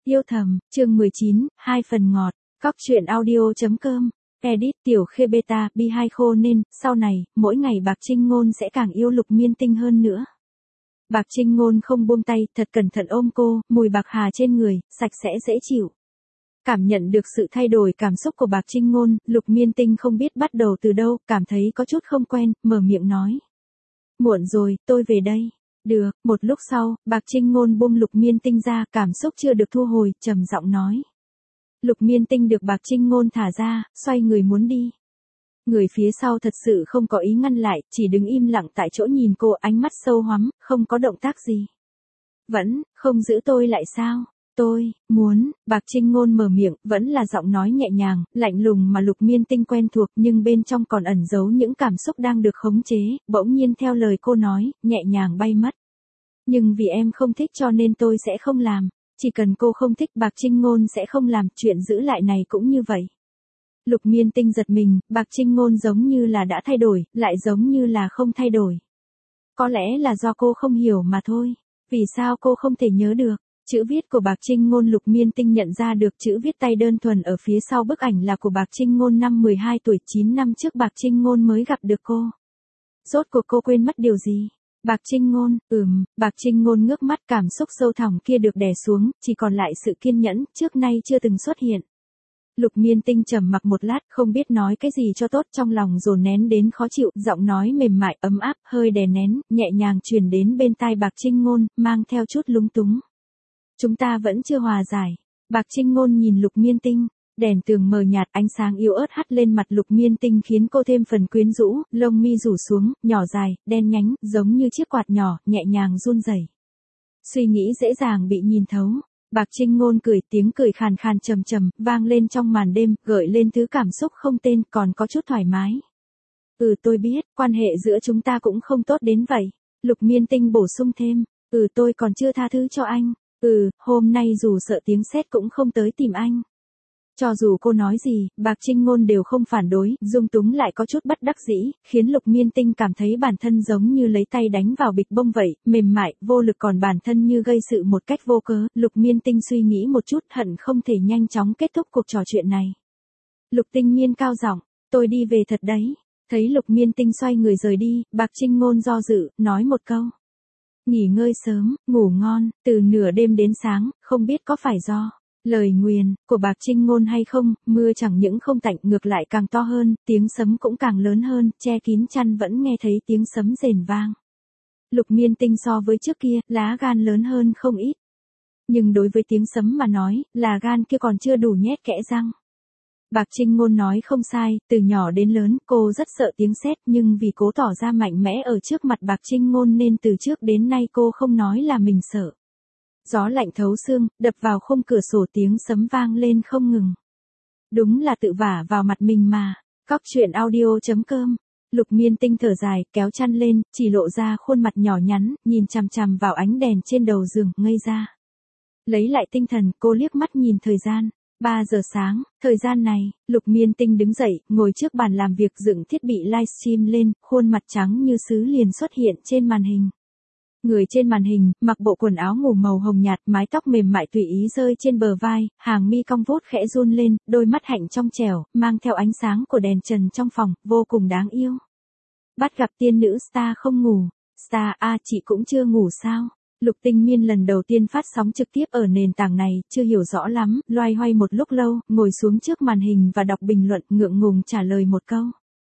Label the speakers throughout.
Speaker 1: Yêu thầm, chương 19, 2 phần ngọt, cóc truyện audio.com, edit tiểu khê beta, bi hai khô nên, sau này, mỗi ngày Bạc Trinh Ngôn sẽ càng yêu Lục Miên Tinh hơn nữa. Bạc Trinh Ngôn không buông tay, thật cẩn thận ôm cô, mùi bạc hà trên người, sạch sẽ dễ chịu. Cảm nhận được sự thay đổi cảm xúc của Bạc Trinh Ngôn, Lục Miên Tinh không biết bắt đầu từ đâu, cảm thấy có chút không quen, mở miệng nói. Muộn rồi, tôi về đây. Được, một lúc sau, Bạc Trinh Ngôn buông Lục Miên Tinh ra, cảm xúc chưa được thu hồi, trầm giọng nói. Lục Miên Tinh được Bạc Trinh Ngôn thả ra, xoay người muốn đi. Người phía sau thật sự không có ý ngăn lại, chỉ đứng im lặng tại chỗ nhìn cô, ánh mắt sâu hoắm, không có động tác gì. Vẫn, không giữ tôi lại sao? Tôi, muốn, Bạc Trinh Ngôn mở miệng, vẫn là giọng nói nhẹ nhàng, lạnh lùng mà Lục Miên Tinh quen thuộc, nhưng bên trong còn ẩn giấu những cảm xúc đang được khống chế, bỗng nhiên theo lời cô nói, nhẹ nhàng bay mất. Nhưng vì em không thích cho nên tôi sẽ không làm, chỉ cần cô không thích Bạc Trinh Ngôn sẽ không làm, chuyện giữ lại này cũng như vậy. Lục Miên Tinh giật mình, Bạc Trinh Ngôn giống như là đã thay đổi, lại giống như là không thay đổi. Có lẽ là do cô không hiểu mà thôi, vì sao cô không thể nhớ được? Chữ viết của Bạc Trinh Ngôn. Lục Miên Tinh nhận ra được chữ viết tay đơn thuần ở phía sau bức ảnh là của Bạc Trinh Ngôn năm 12 tuổi, 9 năm trước Bạc Trinh Ngôn mới gặp được cô. Rốt cuộc cô quên mất điều gì? Bạc Trinh Ngôn, Bạc Trinh Ngôn ngước mắt, cảm xúc sâu thẳm kia được đè xuống, chỉ còn lại sự kiên nhẫn, trước nay chưa từng xuất hiện. Lục Miên Tinh trầm mặc một lát, không biết nói cái gì cho tốt, trong lòng dồn nén đến khó chịu, giọng nói mềm mại, ấm áp, hơi đè nén, nhẹ nhàng truyền đến bên tai Bạc Trinh Ngôn, mang theo chút lúng túng. Chúng ta vẫn chưa hòa giải. Bạc Trinh Ngôn nhìn Lục Miên Tinh, đèn tường mờ nhạt, ánh sáng yếu ớt hắt lên mặt Lục Miên Tinh khiến cô thêm phần quyến rũ, lông mi rủ xuống, nhỏ dài, đen nhánh, giống như chiếc quạt nhỏ, nhẹ nhàng run rẩy. Suy nghĩ dễ dàng bị nhìn thấu. Bạc Trinh Ngôn cười, tiếng cười khàn khàn trầm trầm, vang lên trong màn đêm, gợi lên thứ cảm xúc không tên, còn có chút thoải mái. Tôi biết, quan hệ giữa chúng ta cũng không tốt đến vậy. Lục Miên Tinh bổ sung thêm. Tôi còn chưa tha thứ cho anh. Hôm nay dù sợ tiếng sét cũng không tới tìm anh. Cho dù cô nói gì, Bạc Trinh Ngôn đều không phản đối, dung túng lại có chút bất đắc dĩ, khiến Lục Miên Tinh cảm thấy bản thân giống như lấy tay đánh vào bịch bông vậy, mềm mại, vô lực, còn bản thân như gây sự một cách vô cớ. Lục Miên Tinh suy nghĩ một chút, hận không thể nhanh chóng kết thúc cuộc trò chuyện này. Lục Tinh Miên cao giọng, tôi đi về thật đấy. Thấy Lục Miên Tinh xoay người rời đi, Bạc Trinh Ngôn do dự, nói một câu. Nghỉ ngơi sớm, ngủ ngon, từ nửa đêm đến sáng, không biết có phải do lời nguyền của Bạc Trinh Ngôn hay không, mưa chẳng những không tạnh, ngược lại càng to hơn, tiếng sấm cũng càng lớn hơn, che kín chăn vẫn nghe thấy tiếng sấm rền vang. Lục Miên Tinh so với trước kia, lá gan lớn hơn không ít. Nhưng đối với tiếng sấm mà nói, là gan kia còn chưa đủ nhét kẽ răng. Bạc Trinh Ngôn nói không sai, từ nhỏ đến lớn, cô rất sợ tiếng sét, nhưng vì cố tỏ ra mạnh mẽ ở trước mặt Bạc Trinh Ngôn nên từ trước đến nay cô không nói là mình sợ. Gió lạnh thấu xương, đập vào khung cửa sổ, tiếng sấm vang lên không ngừng. Đúng là tự vả vào mặt mình mà. Cóc truyện audio.com. Lục Miên Tinh thở dài, kéo chăn lên, chỉ lộ ra khuôn mặt nhỏ nhắn, nhìn chằm chằm vào ánh đèn trên đầu giường, ngây ra. Lấy lại tinh thần, cô liếc mắt nhìn thời gian. 3 giờ sáng, thời gian này, Lục Miên Tinh đứng dậy, ngồi trước bàn làm việc, dựng thiết bị livestream lên, khuôn mặt trắng như sứ liền xuất hiện trên màn hình. Người trên màn hình, mặc bộ quần áo ngủ màu hồng nhạt, mái tóc mềm mại tùy ý rơi trên bờ vai, hàng mi cong vút khẽ run lên, đôi mắt hạnh trong trẻo, mang theo ánh sáng của đèn trần trong phòng, vô cùng đáng yêu. Bắt gặp tiên nữ star không ngủ. Star chị cũng chưa ngủ sao? Lục Tinh Miên lần đầu tiên phát sóng trực tiếp ở nền tảng này, chưa hiểu rõ lắm, loay hoay một lúc lâu, ngồi xuống trước màn hình và đọc bình luận, ngượng ngùng trả lời một câu.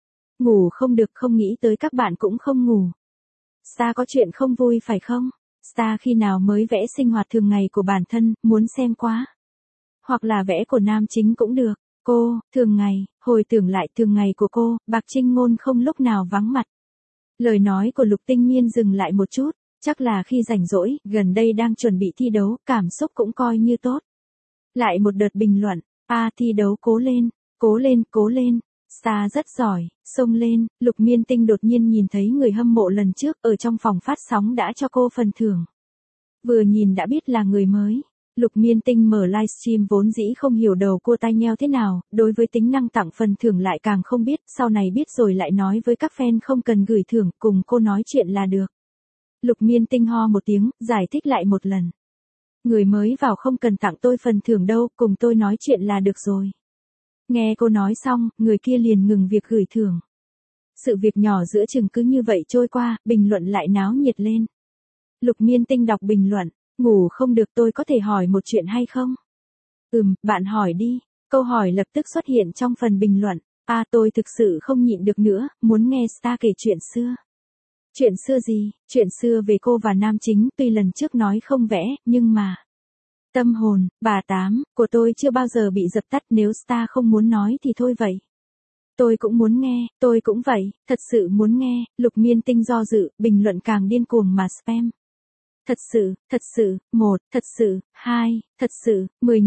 Speaker 1: Ngủ không được, không nghĩ tới các bạn cũng không ngủ. Star có chuyện không vui phải không? Star khi nào mới vẽ sinh hoạt thường ngày của bản thân, muốn xem quá. Hoặc là vẽ của nam chính cũng được. Cô, thường ngày, hồi tưởng lại thường ngày của cô, Bạc Trinh Ngôn không lúc nào vắng mặt. Lời nói của Lục Tinh Miên dừng lại một chút. Chắc là khi rảnh rỗi, gần đây đang chuẩn bị thi đấu, cảm xúc cũng coi như tốt. Lại một đợt bình luận, thi đấu cố lên, cố lên, cố lên, Star rất giỏi, xông lên. Lục Miên Tinh đột nhiên nhìn thấy người hâm mộ lần trước ở trong phòng phát sóng đã cho cô phần thưởng. Vừa nhìn đã biết là người mới. Lục Miên Tinh mở livestream vốn dĩ không hiểu đầu cua tai nheo thế nào, đối với tính năng tặng phần thưởng lại càng không biết, sau này biết rồi lại nói với các fan không cần gửi thưởng, cùng cô nói chuyện là được. Lục Miên Tinh ho một tiếng, giải thích lại một lần. Người mới vào không cần tặng tôi phần thưởng đâu, cùng tôi nói chuyện là được rồi. Nghe cô nói xong, người kia liền ngừng việc gửi thưởng. Sự việc nhỏ giữa chừng cứ như vậy trôi qua, bình luận lại náo nhiệt lên. Lục Miên Tinh đọc bình luận, ngủ không được tôi có thể hỏi một chuyện hay không? Bạn hỏi đi. Câu hỏi lập tức xuất hiện trong phần bình luận. Tôi thực sự không nhịn được nữa, muốn nghe Star kể chuyện xưa. Chuyện xưa gì? Chuyện xưa về cô và nam chính, tuy lần trước nói không vẽ, nhưng mà... Tâm hồn, bà Tám, của tôi chưa bao giờ bị dập tắt, nếu Star không muốn nói thì thôi vậy. Tôi cũng muốn nghe, tôi cũng vậy, thật sự muốn nghe. Lục Miên Tinh do dự, bình luận càng điên cuồng mà spam. Thật sự, 1, thật sự, 2, thật sự,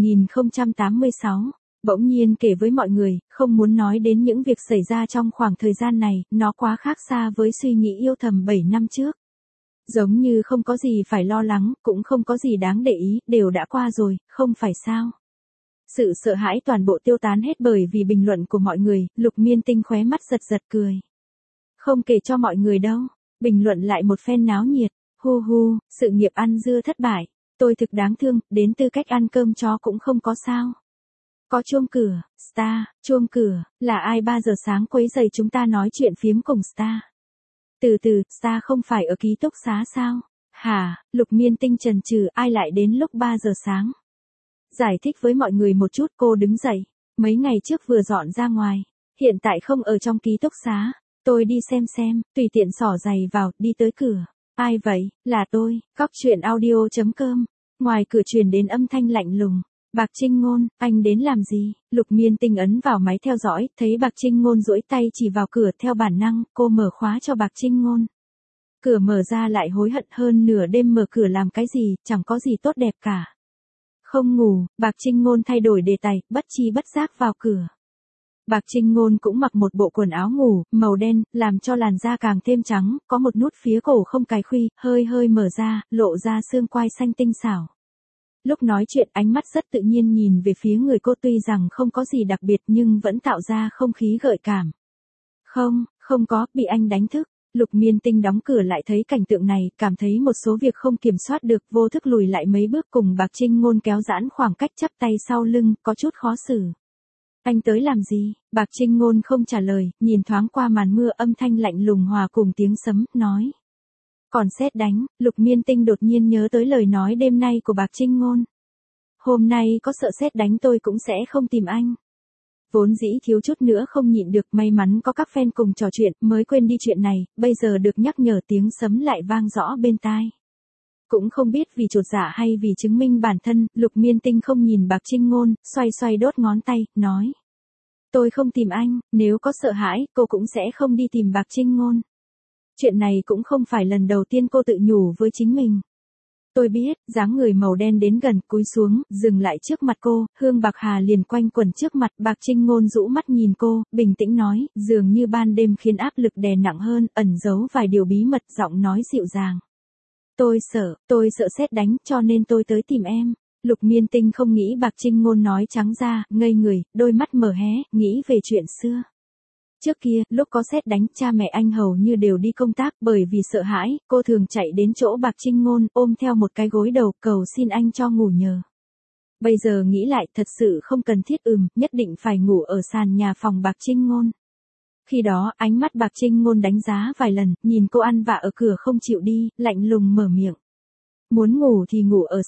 Speaker 1: 10.086. Bỗng nhiên kể với mọi người, không muốn nói đến những việc xảy ra trong khoảng thời gian này, nó quá khác xa với suy nghĩ yêu thầm 7 năm trước. Giống như không có gì phải lo lắng, cũng không có gì đáng để ý, đều đã qua rồi, không phải sao. Sự sợ hãi toàn bộ tiêu tán hết bởi vì bình luận của mọi người, Lục Miên Tinh khóe mắt giật giật cười. Không kể cho mọi người đâu, bình luận lại một phen náo nhiệt, hu, sự nghiệp ăn dưa thất bại, tôi thực đáng thương, đến tư cách ăn cơm chó cũng không có sao. Có chuông cửa, Star, chuông cửa, là ai 3 giờ sáng quấy rầy chúng ta nói chuyện phiếm cùng Star. Từ từ, Star không phải ở ký túc xá sao? Hả, Lục Miên Tinh chần chừ, ai lại đến lúc 3 giờ sáng? Giải thích với mọi người một chút, cô đứng dậy. Mấy ngày trước vừa dọn ra ngoài. Hiện tại không ở trong ký túc xá. Tôi đi xem, tùy tiện xỏ giày vào, đi tới cửa. Ai vậy? Là tôi, coctruyện.audio.com. Ngoài cửa truyền đến âm thanh lạnh lùng. Bạc Trinh Ngôn, anh đến làm gì? Lục Miên Tinh ấn vào máy theo dõi, thấy Bạc Trinh Ngôn duỗi tay chỉ vào cửa, theo bản năng, cô mở khóa cho Bạc Trinh Ngôn. Cửa mở ra lại hối hận, hơn nửa đêm mở cửa làm cái gì, chẳng có gì tốt đẹp cả. Không ngủ, Bạc Trinh Ngôn thay đổi đề tài, bất chi bất giác vào cửa. Bạc Trinh Ngôn cũng mặc một bộ quần áo ngủ, màu đen, làm cho làn da càng thêm trắng, có một nút phía cổ không cài khuy, hơi mở ra, lộ ra xương quai xanh tinh xảo. Lúc nói chuyện ánh mắt rất tự nhiên nhìn về phía người cô, tuy rằng không có gì đặc biệt nhưng vẫn tạo ra không khí gợi cảm. Không có, bị anh đánh thức. Lục Miên Tinh đóng cửa lại thấy cảnh tượng này, cảm thấy một số việc không kiểm soát được, vô thức lùi lại mấy bước cùng Bạc Trinh Ngôn kéo giãn khoảng cách, chắp tay sau lưng, có chút khó xử. Anh tới làm gì? Bạc Trinh Ngôn không trả lời, nhìn thoáng qua màn mưa, âm thanh lạnh lùng hòa cùng tiếng sấm, nói. Còn sét đánh. Lục Miên Tinh đột nhiên nhớ tới lời nói đêm nay của Bạc Trinh Ngôn. Hôm nay có sợ sét đánh tôi cũng sẽ không tìm anh. Vốn dĩ thiếu chút nữa không nhịn được, may mắn có các fan cùng trò chuyện, mới quên đi chuyện này, bây giờ được nhắc nhở tiếng sấm lại vang rõ bên tai. Cũng không biết vì chột dạ hay vì chứng minh bản thân, Lục Miên Tinh không nhìn Bạc Trinh Ngôn, xoay đốt ngón tay, nói. Tôi không tìm anh, nếu có sợ hãi, cô cũng sẽ không đi tìm Bạc Trinh Ngôn. Chuyện này cũng không phải lần đầu tiên cô tự nhủ với chính mình. Tôi biết, dáng người màu đen đến gần, cúi xuống, dừng lại trước mặt cô, hương bạc hà liền quanh quẩn trước mặt. Bạc Trinh Ngôn rũ mắt nhìn cô, bình tĩnh nói, dường như ban đêm khiến áp lực đè nặng hơn, ẩn giấu vài điều bí mật, giọng nói dịu dàng. Tôi sợ sét đánh, cho nên tôi tới tìm em. Lục Miên Tinh không nghĩ Bạc Trinh Ngôn nói trắng ra, ngây người, đôi mắt mở hé, nghĩ về chuyện xưa. Trước kia, lúc có sét đánh, cha mẹ anh hầu như đều đi công tác, bởi vì sợ hãi, cô thường chạy đến chỗ Bạc Trinh Ngôn, ôm theo một cái gối đầu, cầu xin anh cho ngủ nhờ. Bây giờ nghĩ lại, thật sự không cần thiết, nhất định phải ngủ ở sàn nhà phòng Bạc Trinh Ngôn. Khi đó, ánh mắt Bạc Trinh Ngôn đánh giá vài lần, nhìn cô ăn vạ ở cửa không chịu đi, lạnh lùng mở miệng. Muốn ngủ thì ngủ ở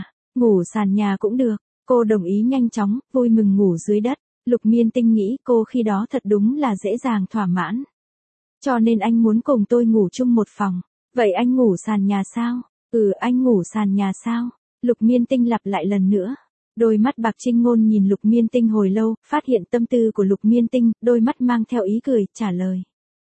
Speaker 1: sàn nhà cũng được. Cô đồng ý nhanh chóng, vui mừng ngủ dưới đất. Lục Miên Tinh nghĩ cô khi đó thật đúng là dễ dàng thỏa mãn. Cho nên anh muốn cùng tôi ngủ chung một phòng. Vậy anh ngủ sàn nhà sao? Anh ngủ sàn nhà sao? Lục Miên Tinh lặp lại lần nữa. Đôi mắt Bạc Trinh Ngôn nhìn Lục Miên Tinh hồi lâu, phát hiện tâm tư của Lục Miên Tinh, đôi mắt mang theo ý cười, trả lời.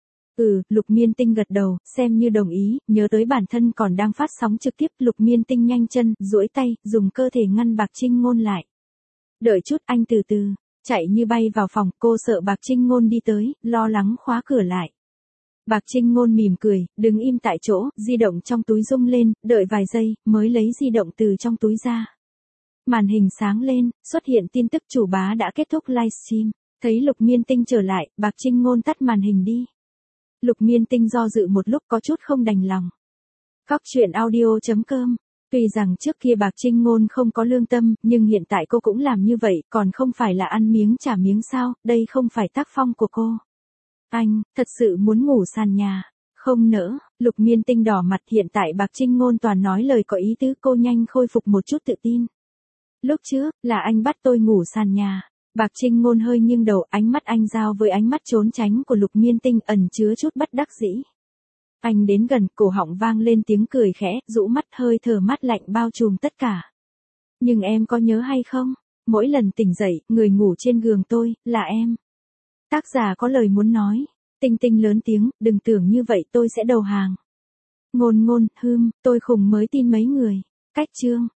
Speaker 1: Lục Miên Tinh gật đầu, xem như đồng ý, nhớ tới bản thân còn đang phát sóng trực tiếp, Lục Miên Tinh nhanh chân, duỗi tay, dùng cơ thể ngăn Bạc Trinh Ngôn lại. Đợi chút, anh từ từ. Chạy như bay vào phòng, cô sợ Bạc Trinh Ngôn đi tới, lo lắng khóa cửa lại. Bạc Trinh Ngôn mỉm cười, đứng im tại chỗ, di động trong túi rung lên, đợi vài giây, mới lấy di động từ trong túi ra. Màn hình sáng lên, xuất hiện tin tức chủ bá đã kết thúc livestream. Thấy Lục Miên Tinh trở lại, Bạc Trinh Ngôn tắt màn hình đi. Lục Miên Tinh do dự một lúc có chút không đành lòng. Coctruyện.audio.com Tuy rằng trước kia Bạc Trinh Ngôn không có lương tâm, nhưng hiện tại cô cũng làm như vậy, còn không phải là ăn miếng trả miếng sao, đây không phải tác phong của cô. Anh, thật sự muốn ngủ sàn nhà. Không nỡ, Lục Miên Tinh đỏ mặt, hiện tại Bạc Trinh Ngôn toàn nói lời có ý tứ, cô nhanh khôi phục một chút tự tin. Lúc trước, là anh bắt tôi ngủ sàn nhà. Bạc Trinh Ngôn hơi nghiêng đầu, ánh mắt anh giao với ánh mắt trốn tránh của Lục Miên Tinh ẩn chứa chút bất đắc dĩ. Anh đến gần, cổ họng vang lên tiếng cười khẽ, rũ mắt, hơi thở mát lạnh bao trùm tất cả. Nhưng em có nhớ hay không? Mỗi lần tỉnh dậy, người ngủ trên giường tôi, là em. Tác giả có lời muốn nói. Tinh Tinh lớn tiếng, đừng tưởng như vậy tôi sẽ đầu hàng. Ngôn, tôi khùng mới tin mấy người. Cách chương.